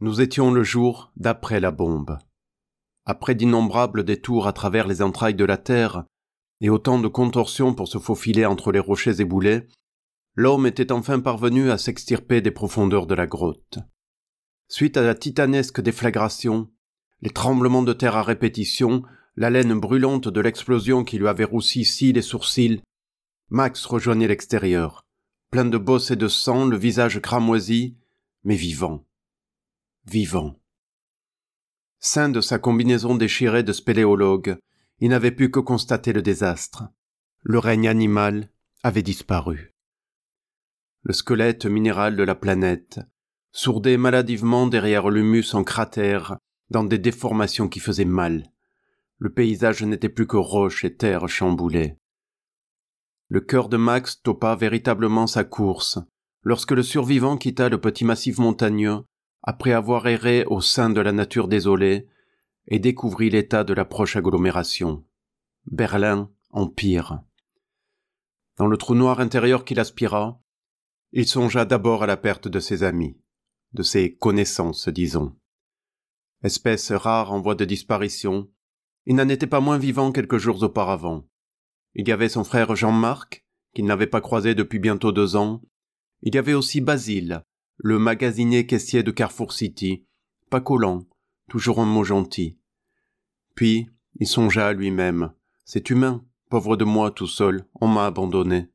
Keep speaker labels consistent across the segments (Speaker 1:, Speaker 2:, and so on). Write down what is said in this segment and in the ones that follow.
Speaker 1: Nous étions le jour d'après la bombe. Après d'innombrables détours à travers les entrailles de la terre et autant de contorsions pour se faufiler entre les rochers éboulés, l'homme était enfin parvenu à s'extirper des profondeurs de la grotte. Suite à la titanesque déflagration, les tremblements de terre à répétition, l'haleine brûlante de l'explosion qui lui avait roussi cils et sourcils, Max rejoignait l'extérieur, plein de bosse et de sang, le visage cramoisi, mais vivant. Vivant. Sain de sa combinaison déchirée de spéléologue, il n'avait pu que constater le désastre. Le règne animal avait disparu. Le squelette minéral de la planète sourdait maladivement derrière l'humus en cratère, dans des déformations qui faisaient mal. Le paysage n'était plus que roches et terre chamboulées. Le cœur de Max topa véritablement sa course, lorsque le survivant quitta le petit massif montagneux, après avoir erré au sein de la nature désolée, et découvrit l'état de la proche agglomération. Berlin, Empire. Dans le trou noir intérieur qu'il aspira, il songea d'abord à la perte de ses amis, de ses connaissances, disons. Espèce rare en voie de disparition, il n'en était pas moins vivant quelques jours auparavant. Il y avait son frère Jean-Marc, qu'il n'avait pas croisé depuis bientôt 2 ans. Il y avait aussi Basile, le magasinier caissier de Carrefour City, pas collant, toujours un mot gentil. Puis, il songea à lui-même. C'est humain, pauvre de moi tout seul, on m'a abandonné.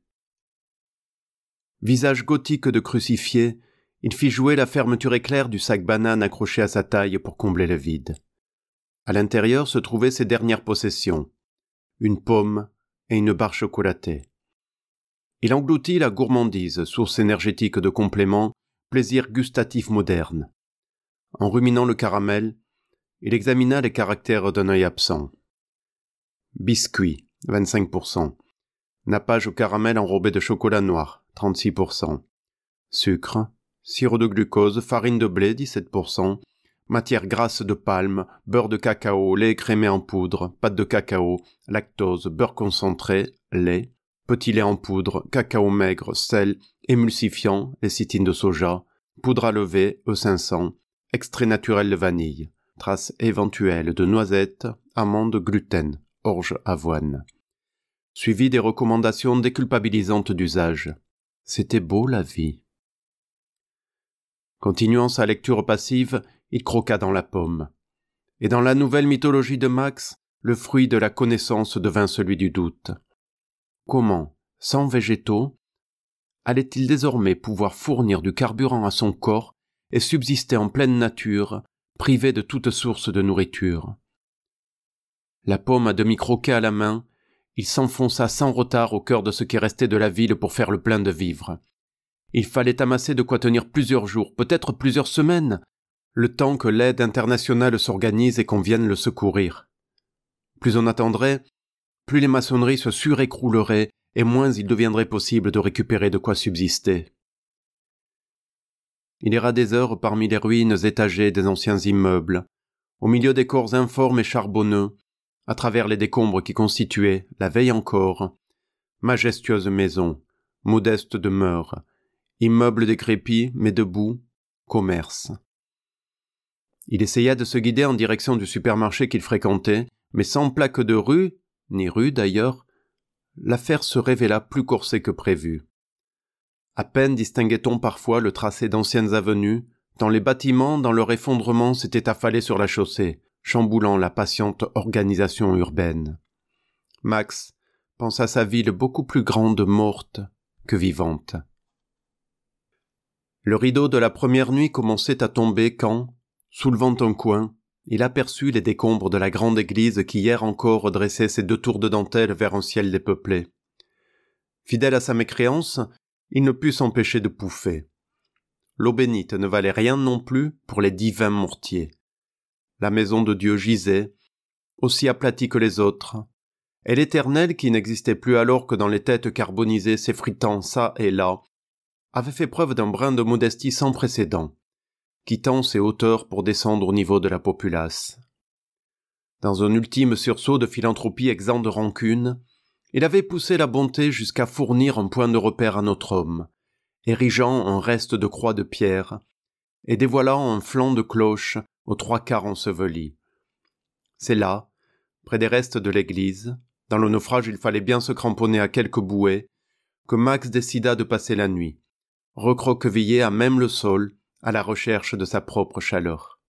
Speaker 1: Visage gothique de crucifié, il fit jouer la fermeture éclair du sac banane accroché à sa taille pour combler le vide. À l'intérieur se trouvaient ses dernières possessions, une pomme et une barre chocolatée. Il engloutit la gourmandise, source énergétique de compléments, plaisir gustatif moderne. En ruminant le caramel, il examina les caractères d'un œil absent. Biscuit, 25%. Nappage au caramel enrobé de chocolat noir, 36%. Sucre, sirop de glucose, farine de blé, 17%. Matière grasse de palme, beurre de cacao, lait écrémé en poudre, pâte de cacao, lactose, beurre concentré, lait, petit lait en poudre, cacao maigre, sel, émulsifiant, lécithine de soja, poudre à lever, E500, extrait naturel de vanille, traces éventuelles de noisettes, amandes, gluten, orge, avoine. Suivi des recommandations déculpabilisantes d'usage. C'était beau la vie. Continuant sa lecture passive, il croqua dans la pomme. Et dans la nouvelle mythologie de Max, le fruit de la connaissance devint celui du doute. Comment, sans végétaux, allait-il désormais pouvoir fournir du carburant à son corps et subsister en pleine nature, privé de toute source de nourriture? La pomme à demi croquée à la main, il s'enfonça sans retard au cœur de ce qui restait de la ville pour faire le plein de vivres. Il fallait amasser de quoi tenir plusieurs jours, peut-être plusieurs semaines, le temps que l'aide internationale s'organise et qu'on vienne le secourir. Plus on attendrait, plus les maçonneries se surécrouleraient et moins il deviendrait possible de récupérer de quoi subsister. Il ira des heures parmi les ruines étagées des anciens immeubles, au milieu des corps informes et charbonneux, à travers les décombres qui constituaient, la veille encore, majestueuses maisons, modestes demeures, immeubles décrépits mais debout, commerce. Il essaya de se guider en direction du supermarché qu'il fréquentait, mais sans plaque de rue, ni rue d'ailleurs, l'affaire se révéla plus corsée que prévu. À peine distinguait-on parfois le tracé d'anciennes avenues, tant les bâtiments, dans leur effondrement, s'étaient affalés sur la chaussée, chamboulant la patiente organisation urbaine. Max pensa sa ville beaucoup plus grande morte que vivante. Le rideau de la première nuit commençait à tomber quand, soulevant un coin, il aperçut les décombres de la grande église qui hier encore dressait ses 2 tours de dentelle vers un ciel dépeuplé. Fidèle à sa mécréance, il ne put s'empêcher de pouffer. L'eau bénite ne valait rien non plus pour les divins mortiers. La maison de Dieu gisait, aussi aplatie que les autres, et l'Éternel, qui n'existait plus alors que dans les têtes carbonisées s'effritant çà et là, avait fait preuve d'un brin de modestie sans précédent, quittant ses hauteurs pour descendre au niveau de la populace. Dans un ultime sursaut de philanthropie exempt de rancune, il avait poussé la bonté jusqu'à fournir un point de repère à notre homme, érigeant un reste de croix de pierre, et dévoilant un flanc de cloche aux 3/4 enseveli. C'est là, près des restes de l'église, dans le naufrage il fallait bien se cramponner à quelques bouées, que Max décida de passer la nuit, recroquevillé à même le sol, à la recherche de sa propre chaleur.